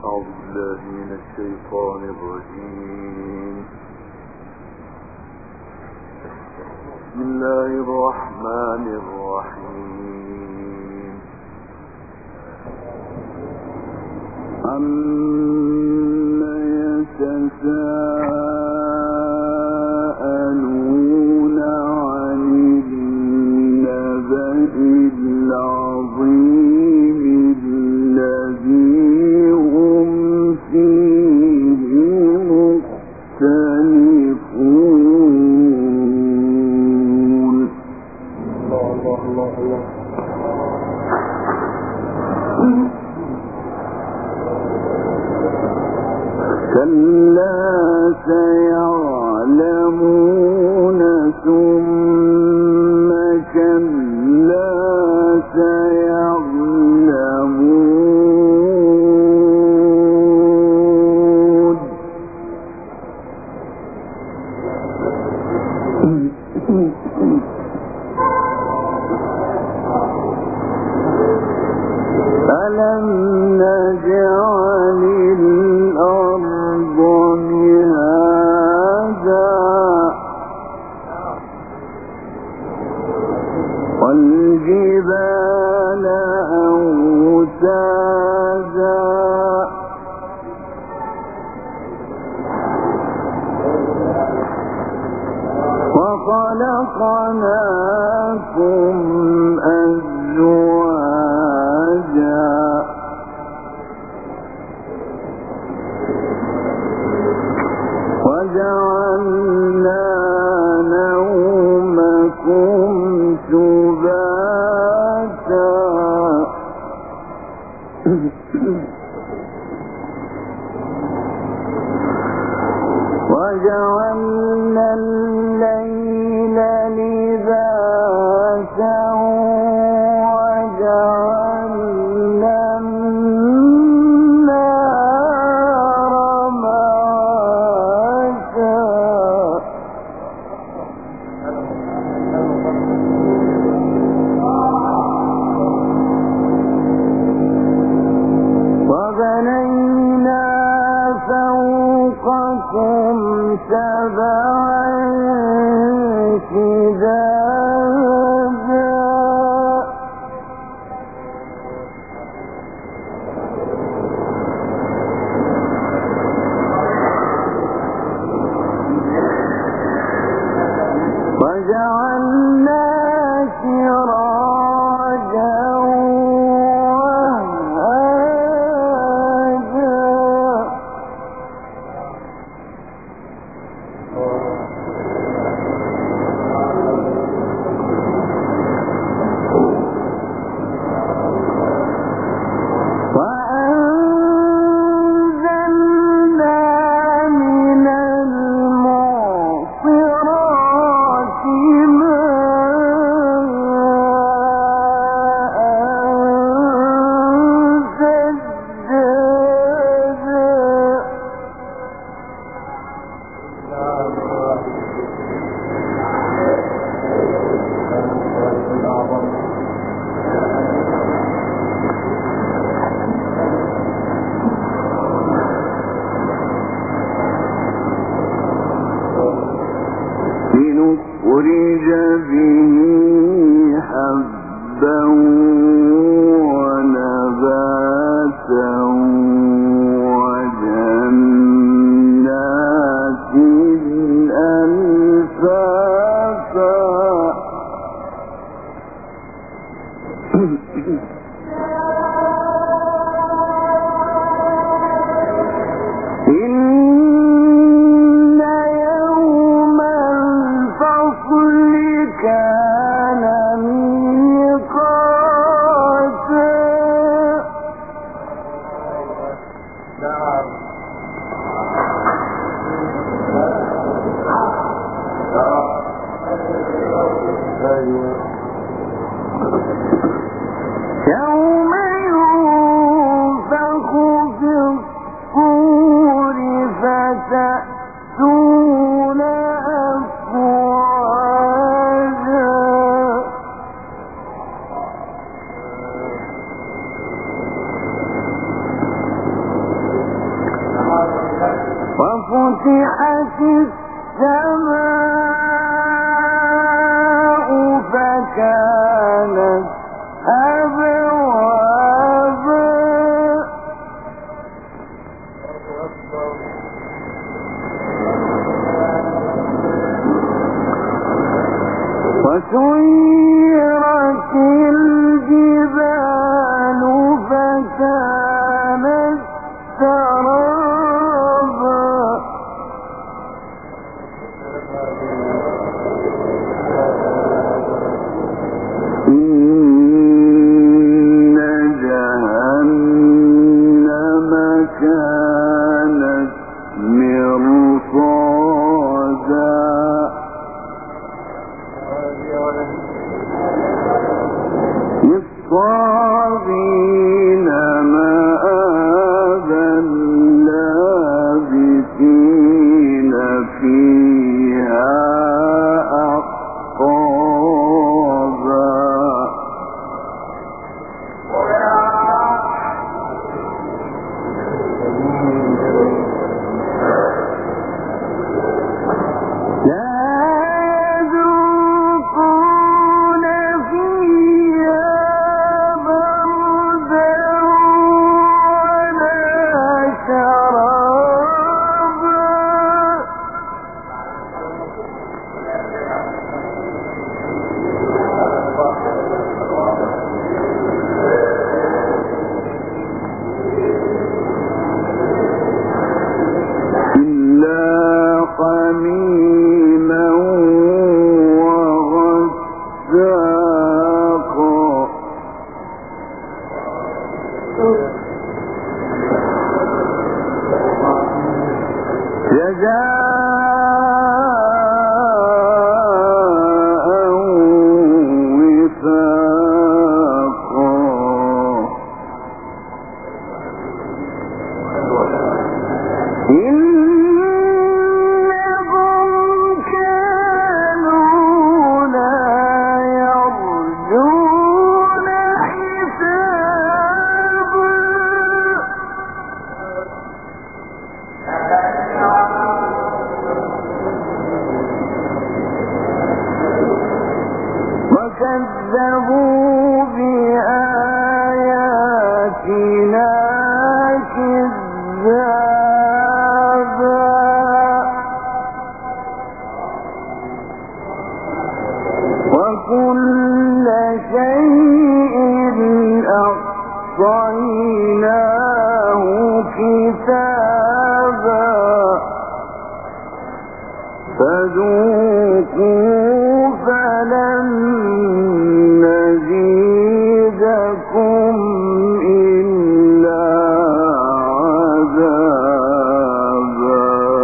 أعوذ بالله من الشيطان الرجيم. بسم الله الرحمن الرحيم. عما يتساءلون عن النبأ العظيم الذي هم فيه مختلفون. الله الله الله. كلا سيعلمون ثم كلا سيعلمون. ألم نجعل الأرض مهادا والجبال أوتادا وخلقناكم أزواجا وجعلنا نومكم سباتا وجعلنا الليل لباسا وجعلنا النهار معاشا وبنينا فوقكم سبعا شدادا وجعلنا سراجا لنخرج به حبا ونباتا وجنات ألفافا كان ميقاتا. السماء فكانت أبوابا وسيرت الجبال فكانت سرابا إن جهنم كانت مرصادا للطاغين مآبا لابثين فيها أحقابا حميما وغساقا جزاء وفاقا وكذبوا بآياتنا كذابا وكل شيء أحصيناه كتابا فذوقوا فلن نزيدكم إلا عذابا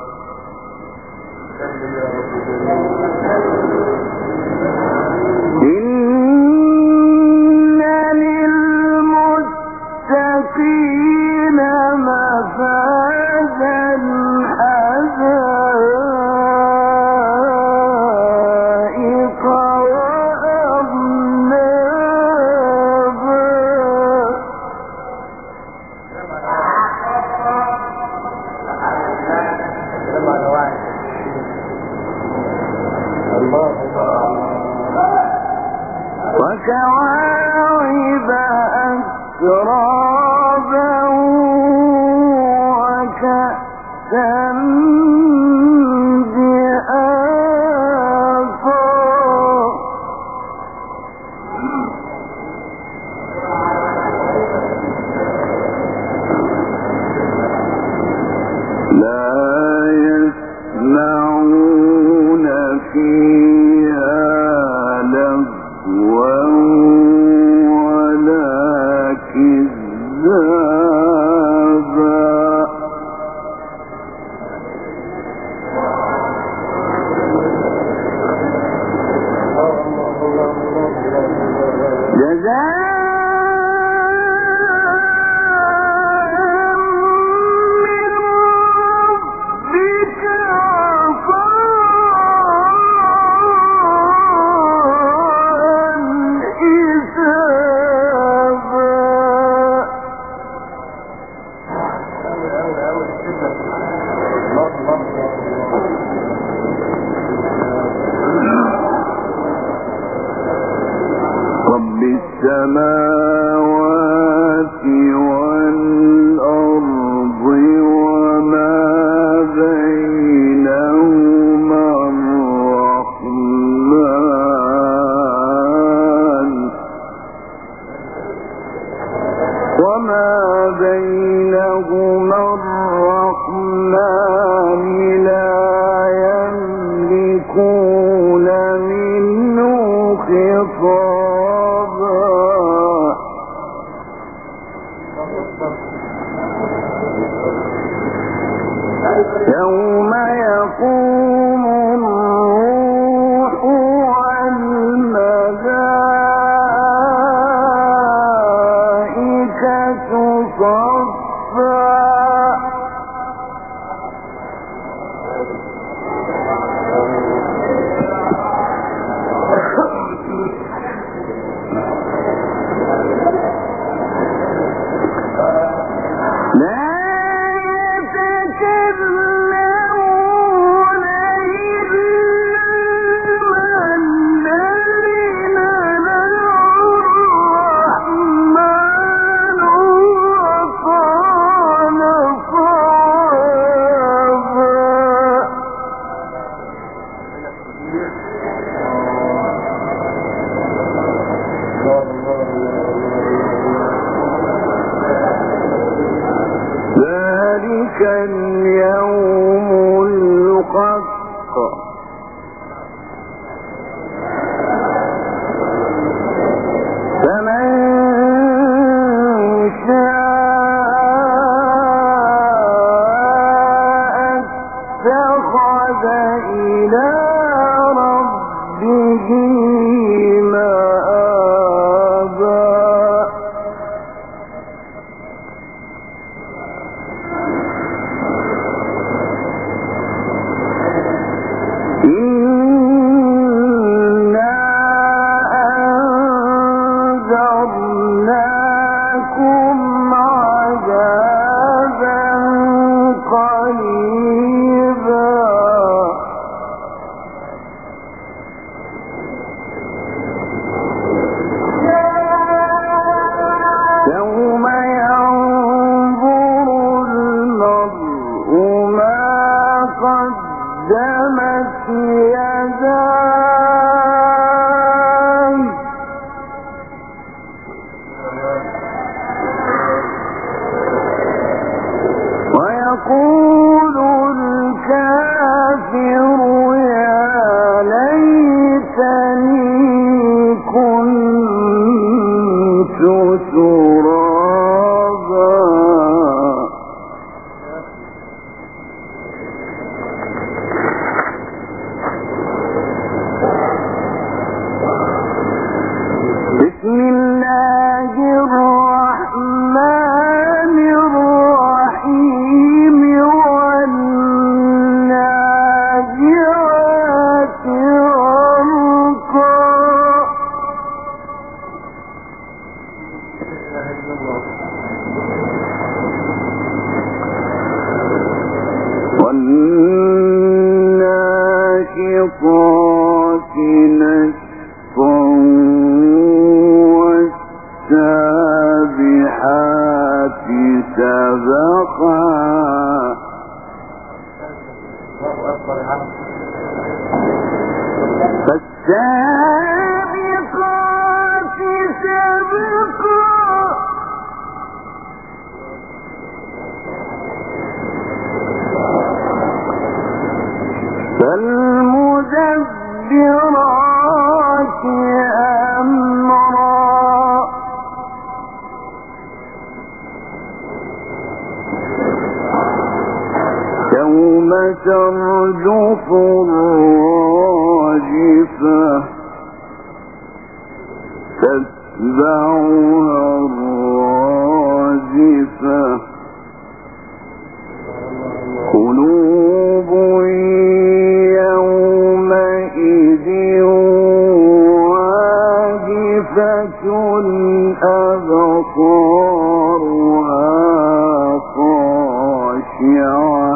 إن للمتقين مفازا حدائق وأعنابا السماوات والأرض وما بينهما الرحمن لا يملكون منه خطابا يوم يقوم الروح والملائكة صفا ذلك اليوم الحق فمن شاء اتخذ إلى ربه قدمت يداه ويقول الكافر يا ليتني كنت ترابا بسم الله الرحمن الرحيم والناجعات غرقا والناشطات نشطا والسابحات سبقا فالسابقات سبقا فالمدبرات أمرا يوم ترجف الراجفة تتبعها الرادفة قلوب يومئذ واجفة أبصارها خاشعة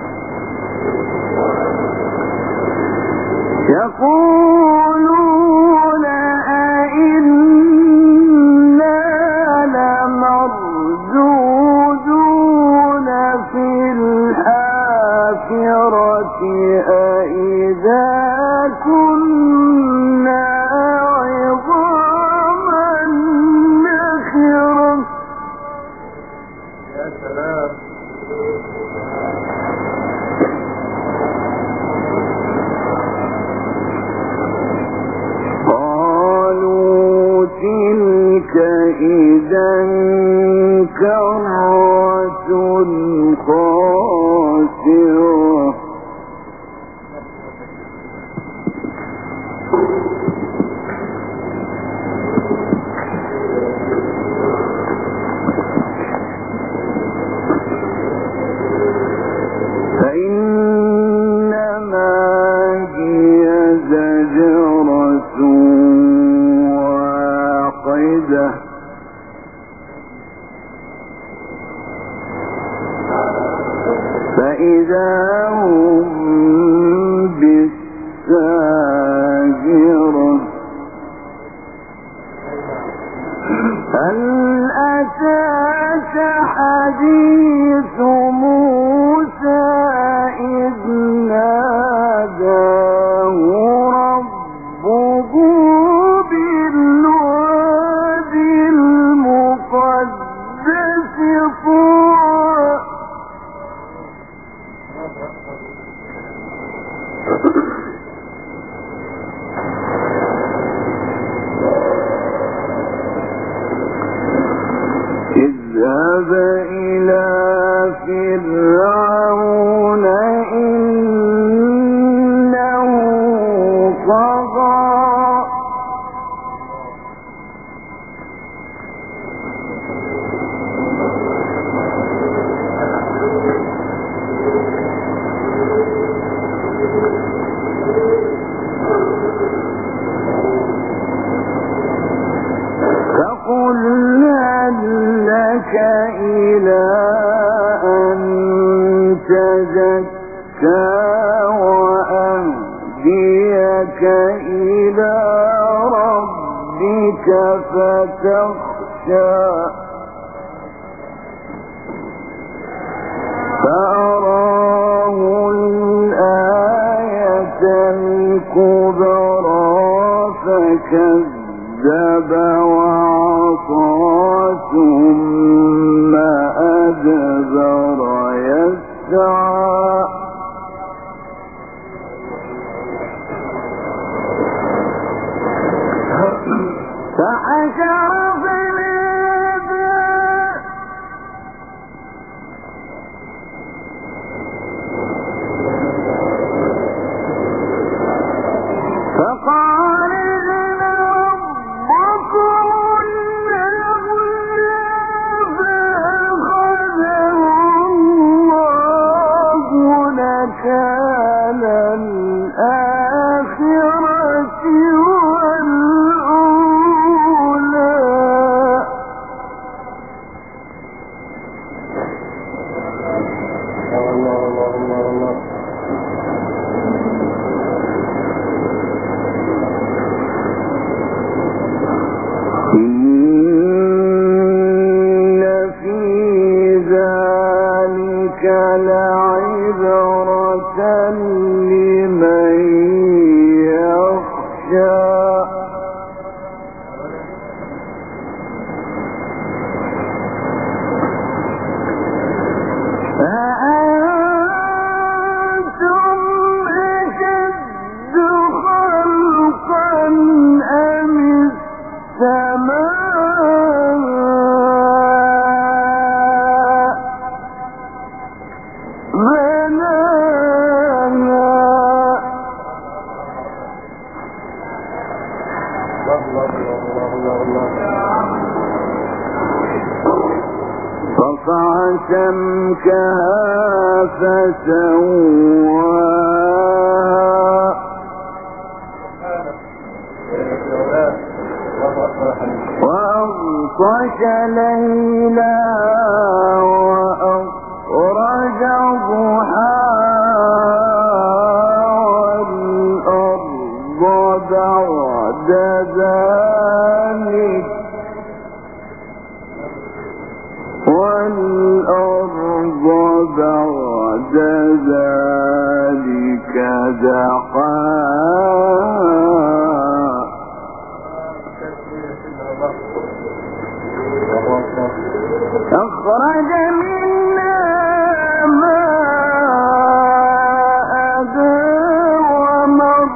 يقولون فإذا انكرت خاسرة فإنما هي زجرة واحدة فإذا هم بالساهرة هل أتاك حديث موسى إذ ناداه ربه بالوادي المقدس طوى اذهب إلى فرعون إنه طغى فقل هل لك إلى أن تزكى وأهديك إلى ربك فتخشى فأراه الآية الكبرى فكذب وعصى ثم أدبر يسعى فحشر فنادى فقال إن ربكم الأعلى فأخذه الله نكال الآخرة والأولى إن في ذلك لعبرة لمن يخشى أأنتم أشد خلقا أم السماء بناها رفع سمكها فسواها وأغطش ليلها وأخرج ضحاها والأرض بعد ذلك دحاها أخرج منها ماءها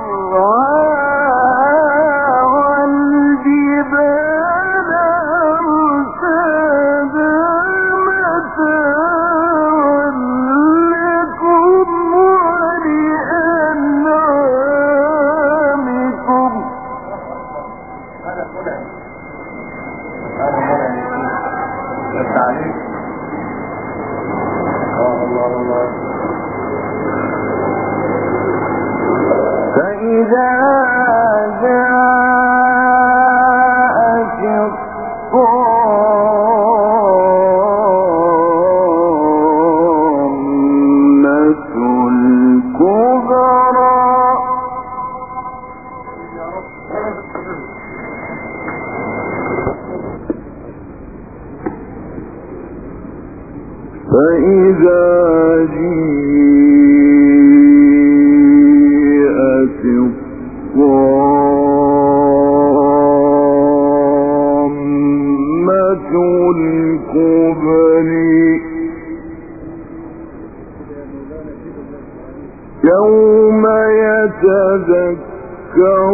ومرعاها والجبال فإذا جاءت الطامة الكبرى فإذا جاءت الطامة الكبرى يوم يتذكر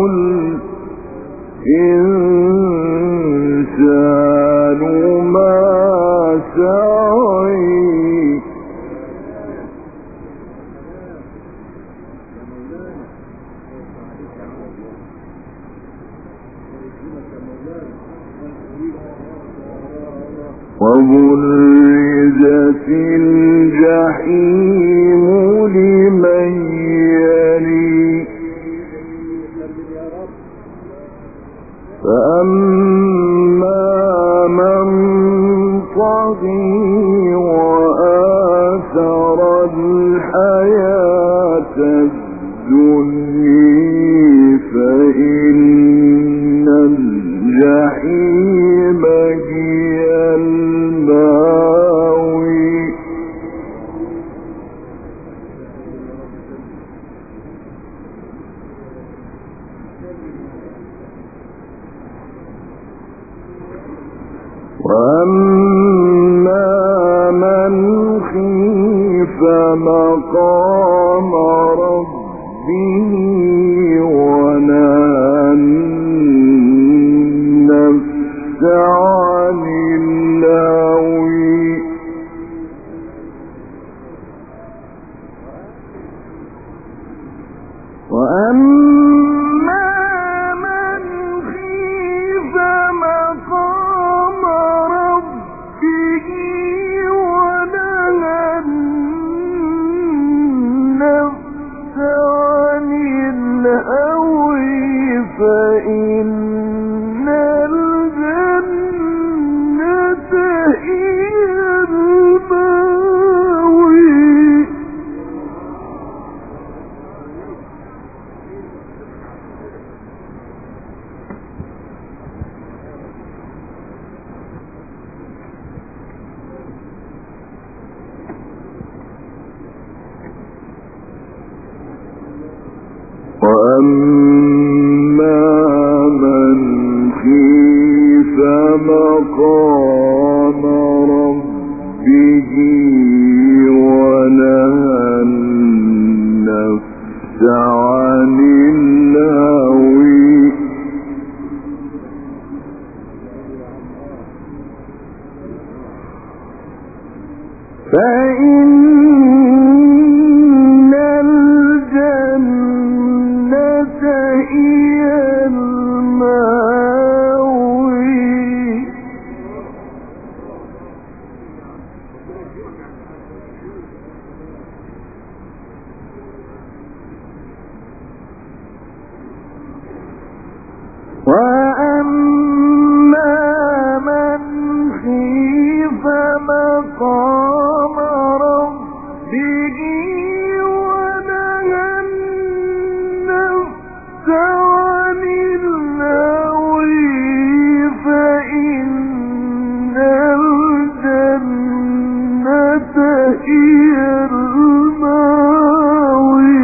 الإنسان ما سعى وبرزت الجحيم لمن يلي فأما من طغي وآثر الحياة الدنيا فإن الجحيم هي المأوى وأما من خيف مقام ربه ونهى النفس عن الهوى وأما من خيف مقام ربه ونهى النفس عن الهوى فإن الجنة هي المأوى وأما من خيف مقام ربه ونهى النفس عن الهوى فإن الجنة هي المأوى وأما من خيف مقام ربه ونهى النفس عن الهوى فإن الجنة هي المأوى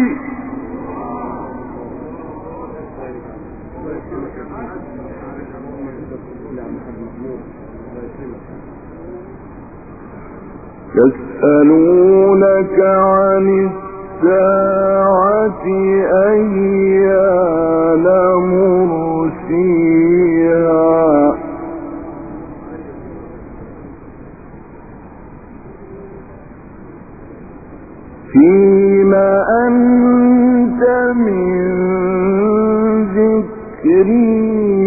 يسألونك عن الساعة أيان مرسيها فيما أنت من ذكري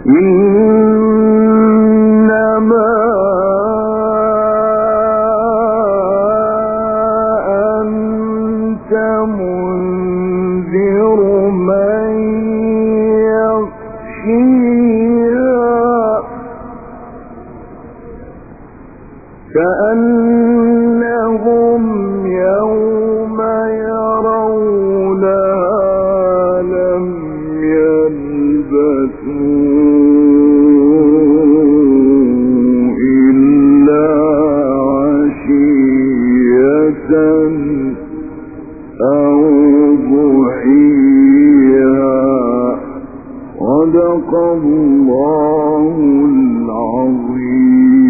إنما أنت منذر من يخشيها كأنهم يوم يرونها لم يلبثوا إلا عشية أو ضحيها. صدق الله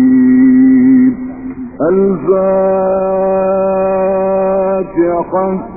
العظيم. الفاتحة.